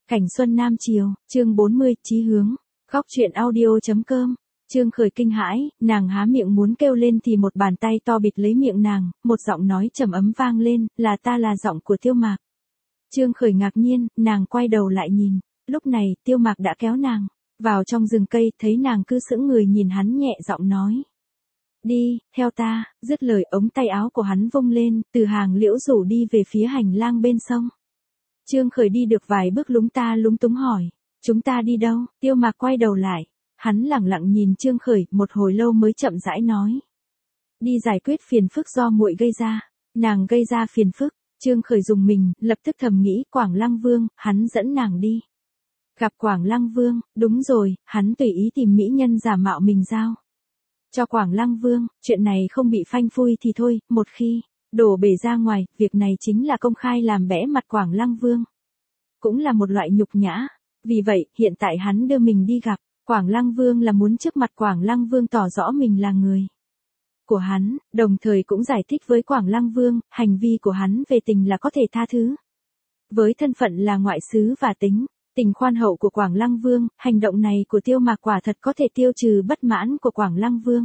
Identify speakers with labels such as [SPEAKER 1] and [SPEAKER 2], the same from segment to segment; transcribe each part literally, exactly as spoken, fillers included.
[SPEAKER 1] Cảnh xuân Nam Chiều, chương bốn mươi, chí hướng. Góc truyện audio.com. Trương Khởi kinh hãi, nàng há miệng muốn kêu lên thì một bàn tay to bịt lấy miệng nàng, một giọng nói trầm ấm vang lên, là ta là giọng của Tiêu Mạc. Trương Khởi ngạc nhiên, nàng quay đầu lại nhìn, lúc này Tiêu Mạc đã kéo nàng vào trong rừng cây, thấy nàng cứ sững người nhìn hắn nhẹ giọng nói. Đi, theo ta, dứt lời ống tay áo của hắn vung lên, từ hàng liễu rủ đi về phía hành lang bên sông. Trương Khởi đi được vài bước lúng ta lúng túng hỏi, chúng ta đi đâu? Tiêu Mạc quay đầu lại, hắn lẳng lặng nhìn Trương Khởi, một hồi lâu mới chậm rãi nói. Đi giải quyết phiền phức do muội gây ra. Nàng gây ra phiền phức. Trương Khởi dùng mình, lập tức thầm nghĩ Quảng Lăng Vương, hắn dẫn nàng đi. Gặp Quảng Lăng Vương, đúng rồi, hắn tùy ý tìm mỹ nhân giả mạo mình giao cho Quảng Lăng Vương, chuyện này không bị phanh phui thì thôi, một khi đổ bể ra ngoài, việc này chính là công khai làm bẽ mặt Quảng Lăng Vương. Cũng là một loại nhục nhã. Vì vậy, hiện tại hắn đưa mình đi gặp Quảng Lăng Vương là muốn trước mặt Quảng Lăng Vương tỏ rõ mình là người của hắn, đồng thời cũng giải thích với Quảng Lăng Vương, hành vi của hắn về tình là có thể tha thứ. Với thân phận là ngoại sứ và tính tình khoan hậu của Quảng Lăng Vương, hành động này của Tiêu Mạc quả thật có thể tiêu trừ bất mãn của Quảng Lăng Vương.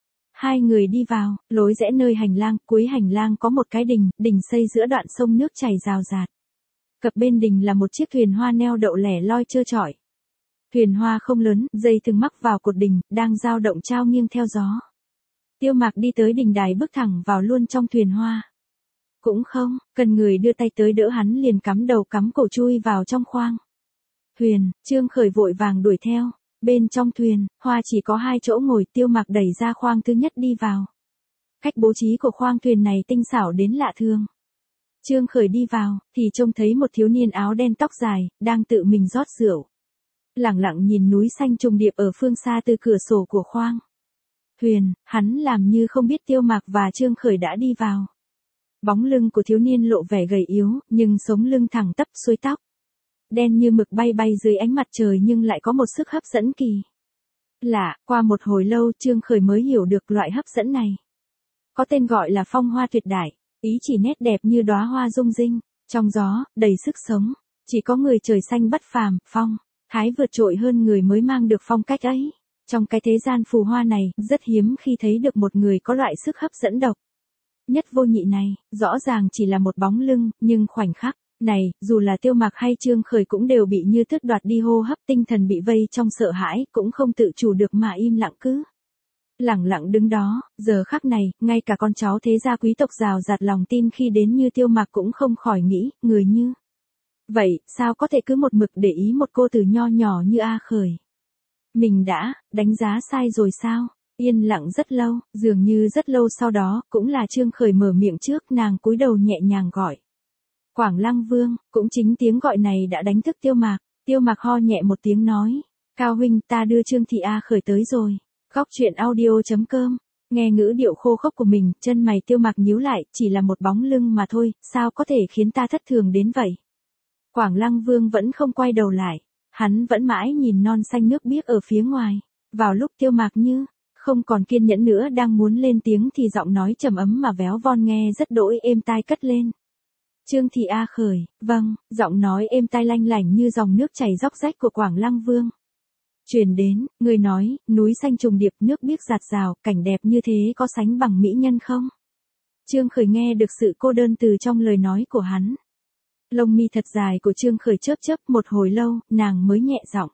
[SPEAKER 1] Hai người đi vào, lối rẽ nơi hành lang, cuối hành lang có một cái đình, đình xây giữa đoạn sông nước chảy rào rạt. Cập bên đình là một chiếc thuyền hoa neo đậu lẻ loi trơ trọi. Thuyền hoa không lớn, dây thừng mắc vào cột đình, đang dao động trao nghiêng theo gió. Tiêu Mạc đi tới đình đài bước thẳng vào luôn trong thuyền hoa. Cũng không, cần người đưa tay tới đỡ hắn liền cắm đầu cắm cổ chui vào trong khoang thuyền. Trương Khởi vội vàng đuổi theo. Bên trong thuyền, hoa chỉ có hai chỗ ngồi, Tiêu Mạc đẩy ra khoang thứ nhất đi vào. Cách bố trí của khoang thuyền này tinh xảo đến lạ thường. Trương Khởi đi vào, thì trông thấy một thiếu niên áo đen tóc dài, đang tự mình rót rượu. Lẳng lặng nhìn núi xanh trùng điệp ở phương xa từ cửa sổ của khoang thuyền, hắn làm như không biết Tiêu Mạc và Trương Khởi đã đi vào. Bóng lưng của thiếu niên lộ vẻ gầy yếu, nhưng sống lưng thẳng tắp xuôi tóc. Đen như mực bay bay dưới ánh mặt trời nhưng lại có một sức hấp dẫn kỳ lạ. Qua một hồi lâu Trương Khởi mới hiểu được loại hấp dẫn này. Có tên gọi là phong hoa tuyệt đại, ý chỉ nét đẹp như đóa hoa rung rinh, trong gió, đầy sức sống. Chỉ có người trời xanh bất phàm, phong thái vượt trội hơn người mới mang được phong cách ấy. Trong cái thế gian phù hoa này, rất hiếm khi thấy được một người có loại sức hấp dẫn độc nhất vô nhị này. Rõ ràng chỉ là một bóng lưng, nhưng khoảnh khắc này, dù là Tiêu Mạc hay Trương Khởi cũng đều bị như tước đoạt đi hô hấp, tinh thần bị vây trong sợ hãi, cũng không tự chủ được mà im lặng cứ lẳng lặng đứng đó. Giờ khắc này, ngay cả con cháu thế gia quý tộc rào rạt lòng tin khi đến như Tiêu Mạc cũng không khỏi nghĩ, người như vậy, sao có thể cứ một mực để ý một cô từ nho nhỏ như A Khởi. Mình đã đánh giá sai rồi sao? Yên lặng rất lâu, dường như rất lâu sau đó, cũng là Trương Khởi mở miệng trước, nàng cúi đầu nhẹ nhàng gọi. Quảng Lăng Vương, cũng chính tiếng gọi này đã đánh thức Tiêu Mạc. Tiêu Mạc ho nhẹ một tiếng nói, Cao huynh, ta đưa Trương thị A Khởi tới rồi. Góc truyện audio.com. Nghe ngữ điệu khô khốc của mình, chân mày Tiêu Mạc nhíu lại, chỉ là một bóng lưng mà thôi, sao có thể khiến ta thất thường đến vậy? Quảng Lăng Vương vẫn không quay đầu lại, hắn vẫn mãi nhìn non xanh nước biếc ở phía ngoài. Vào lúc Tiêu Mạc như không còn kiên nhẫn nữa đang muốn lên tiếng thì giọng nói trầm ấm mà véo von nghe rất đỗi êm tai cất lên. Trương thị A Khởi, vâng, giọng nói êm tai lanh lảnh như dòng nước chảy róc rách của Quảng Lăng Vương. Truyền đến, người nói, núi xanh trùng điệp, nước biếc rạt rào, cảnh đẹp như thế có sánh bằng mỹ nhân không? Trương Khởi nghe được sự cô đơn từ trong lời nói của hắn. Lông mi thật dài của Trương Khởi chớp chớp một hồi lâu, nàng mới nhẹ giọng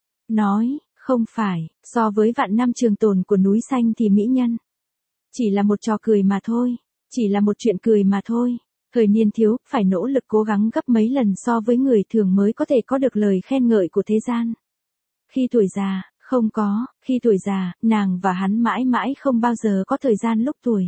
[SPEAKER 1] nói, không phải, so với vạn năm trường tồn của núi xanh thì mỹ nhân chỉ là một trò cười mà thôi, chỉ là một chuyện cười mà thôi. Thời niên thiếu, phải nỗ lực cố gắng gấp mấy lần so với người thường mới có thể có được lời khen ngợi của thế gian. Khi tuổi già, không có, khi tuổi già, nàng và hắn mãi mãi không bao giờ có thời gian lúc tuổi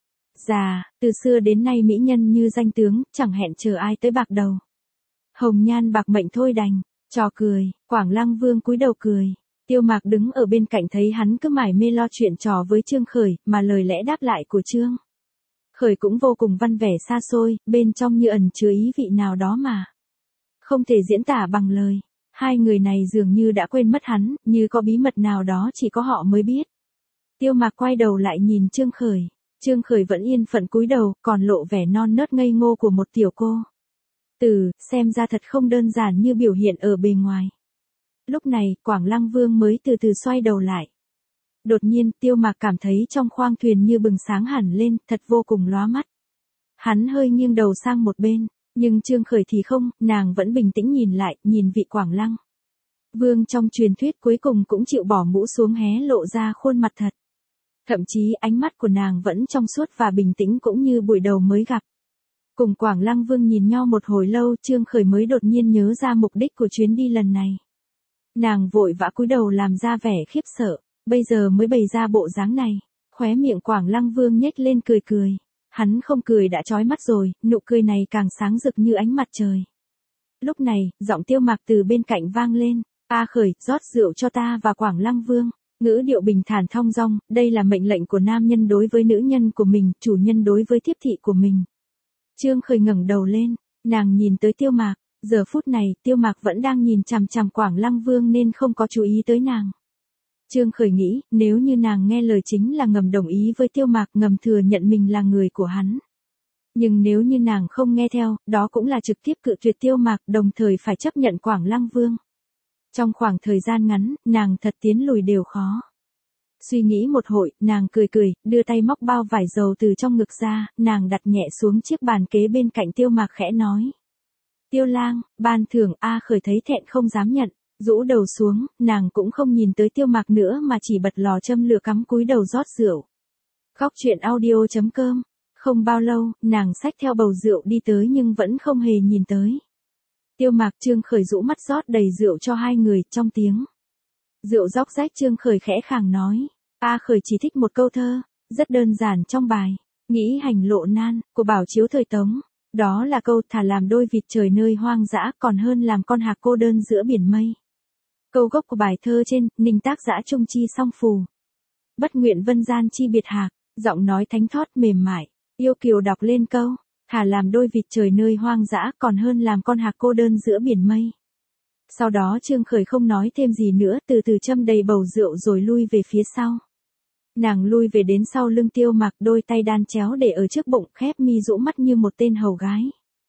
[SPEAKER 1] già. Từ xưa đến nay mỹ nhân như danh tướng, chẳng hẹn chờ ai tới bạc đầu. Hồng nhan bạc mệnh thôi đành, trò cười. Quảng Lăng Vương cúi đầu cười. Tiêu Mạc đứng ở bên cạnh thấy hắn cứ mải mê lo chuyện trò với Trương Khởi, mà lời lẽ đáp lại của Trương Khởi cũng vô cùng văn vẻ xa xôi, bên trong như ẩn chứa ý vị nào đó mà không thể diễn tả bằng lời. Hai người này dường như đã quên mất hắn, như có bí mật nào đó chỉ có họ mới biết. Tiêu Mạc quay đầu lại nhìn Trương Khởi. Trương Khởi vẫn yên phận cúi đầu, còn lộ vẻ non nớt ngây ngô của một tiểu cô. Từ, xem ra thật không đơn giản như biểu hiện ở bề ngoài. Lúc này, Quảng Lăng Vương mới từ từ xoay đầu lại. Đột nhiên, Tiêu Mạc cảm thấy trong khoang thuyền như bừng sáng hẳn lên, thật vô cùng lóa mắt. Hắn hơi nghiêng đầu sang một bên, nhưng Trương Khởi thì không, nàng vẫn bình tĩnh nhìn lại, nhìn vị Quảng Lăng Vương trong truyền thuyết cuối cùng cũng chịu bỏ mũ xuống hé lộ ra khuôn mặt thật. Thậm chí ánh mắt của nàng vẫn trong suốt và bình tĩnh cũng như buổi đầu mới gặp. Cùng Quảng Lăng Vương nhìn nhau một hồi lâu, Trương Khởi mới đột nhiên nhớ ra mục đích của chuyến đi lần này. Nàng vội vã cúi đầu làm ra vẻ khiếp sợ, bây giờ mới bày ra bộ dáng này. Khóe miệng Quảng Lăng Vương nhếch lên cười cười. Hắn không cười đã chói mắt rồi, nụ cười này càng sáng rực như ánh mặt trời. Lúc này, giọng Tiêu Mạc từ bên cạnh vang lên, "A Khởi, rót rượu cho ta và Quảng Lăng Vương." Ngữ điệu bình thản thong dong, đây là mệnh lệnh của nam nhân đối với nữ nhân của mình, chủ nhân đối với thiếp thị của mình. Trương Khởi ngẩng đầu lên, nàng nhìn tới Tiêu Mạc, giờ phút này, Tiêu Mạc vẫn đang nhìn chằm chằm Quảng Lăng Vương nên không có chú ý tới nàng. Trương Khởi nghĩ, nếu như nàng nghe lời chính là ngầm đồng ý với Tiêu Mạc, ngầm thừa nhận mình là người của hắn. Nhưng nếu như nàng không nghe theo, đó cũng là trực tiếp cự tuyệt Tiêu Mạc, đồng thời phải chấp nhận Quảng Lăng Vương. Trong khoảng thời gian ngắn, nàng thật tiến lùi đều khó. Suy nghĩ một hồi, nàng cười cười, đưa tay móc bao vải dầu từ trong ngực ra, nàng đặt nhẹ xuống chiếc bàn kế bên cạnh Tiêu Mạc khẽ nói. "Tiêu lang, ban thưởng." A Khởi thấy thẹn không dám nhận, rũ đầu xuống, nàng cũng không nhìn tới Tiêu Mạc nữa mà chỉ bật lò châm lửa cắm cúi đầu rót rượu. Góc truyện audio chấm com. Không bao lâu, nàng xách theo bầu rượu đi tới nhưng vẫn không hề nhìn tới. Tiêu Mạc Trương Khởi rũ mắt rót đầy rượu cho hai người, trong tiếng rượu róc rách Trương Khởi khẽ khàng nói. A Khởi chỉ thích một câu thơ, rất đơn giản trong bài, nghĩ hành lộ nan, của Bảo Chiếu thời Tống. Đó là câu thà làm đôi vịt trời nơi hoang dã còn hơn làm con hạc cô đơn giữa biển mây. Câu gốc của bài thơ trên, ninh tác dã trung chi song phù. Bất nguyện vân gian chi biệt hạc, giọng nói thánh thót mềm mại, yêu kiều đọc lên câu, thà làm đôi vịt trời nơi hoang dã còn hơn làm con hạc cô đơn giữa biển mây. Sau đó Trương Khởi không nói thêm gì nữa, từ từ châm đầy bầu rượu rồi lui về phía sau. Nàng lui về đến sau lưng Tiêu Mạc, đôi tay đan chéo để ở trước bụng, khép mi rũ mắt như một tên hầu gái.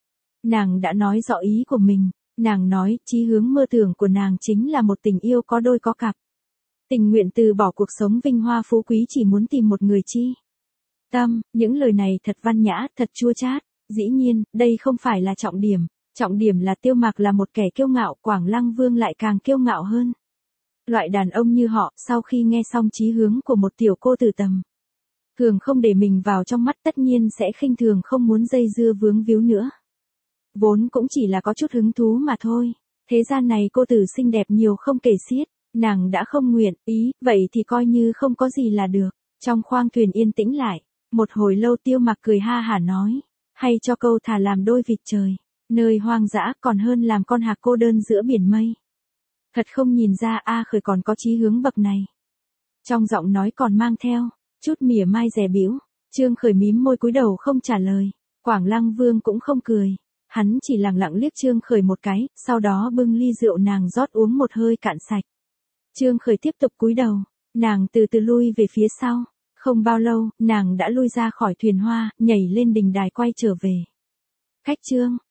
[SPEAKER 1] Nàng đã nói rõ ý của mình, nàng nói, chí hướng mơ tưởng của nàng chính là một tình yêu có đôi có cặp. Tình nguyện từ bỏ cuộc sống vinh hoa phú quý chỉ muốn tìm một người chi tâm, những lời này thật văn nhã, thật chua chát. Dĩ nhiên, đây không phải là trọng điểm, trọng điểm là Tiêu Mạc là một kẻ kiêu ngạo, Quảng Lăng Vương lại càng kiêu ngạo hơn. Loại đàn ông như họ, sau khi nghe xong chí hướng của một tiểu cô từ tầm thường không để mình vào trong mắt, tất nhiên sẽ khinh thường, không muốn dây dưa vướng víu nữa. Vốn cũng chỉ là có chút hứng thú mà thôi. Thế gian này cô tử xinh đẹp nhiều không kể xiết, nàng đã không nguyện ý, vậy thì coi như không có gì là được. Trong khoang thuyền yên tĩnh lại, một hồi lâu Tiêu Mạc cười ha hả nói, hay cho câu thà làm đôi vịt trời nơi hoang dã còn hơn làm con hạc cô đơn giữa biển mây. Thật không nhìn ra A Khởi còn có chí hướng bậc này. Trong giọng nói còn mang theo chút mỉa mai dè bĩu. Trương Khởi mím môi cúi đầu không trả lời. Quảng Lăng Vương cũng không cười, hắn chỉ lặng lặng liếc Trương Khởi một cái, sau đó bưng ly rượu nàng rót uống một hơi cạn sạch. Trương Khởi tiếp tục cúi đầu, nàng từ từ lui về phía sau. Không bao lâu, nàng đã lui ra khỏi thuyền hoa, nhảy lên đình đài quay trở về. Khách Trương,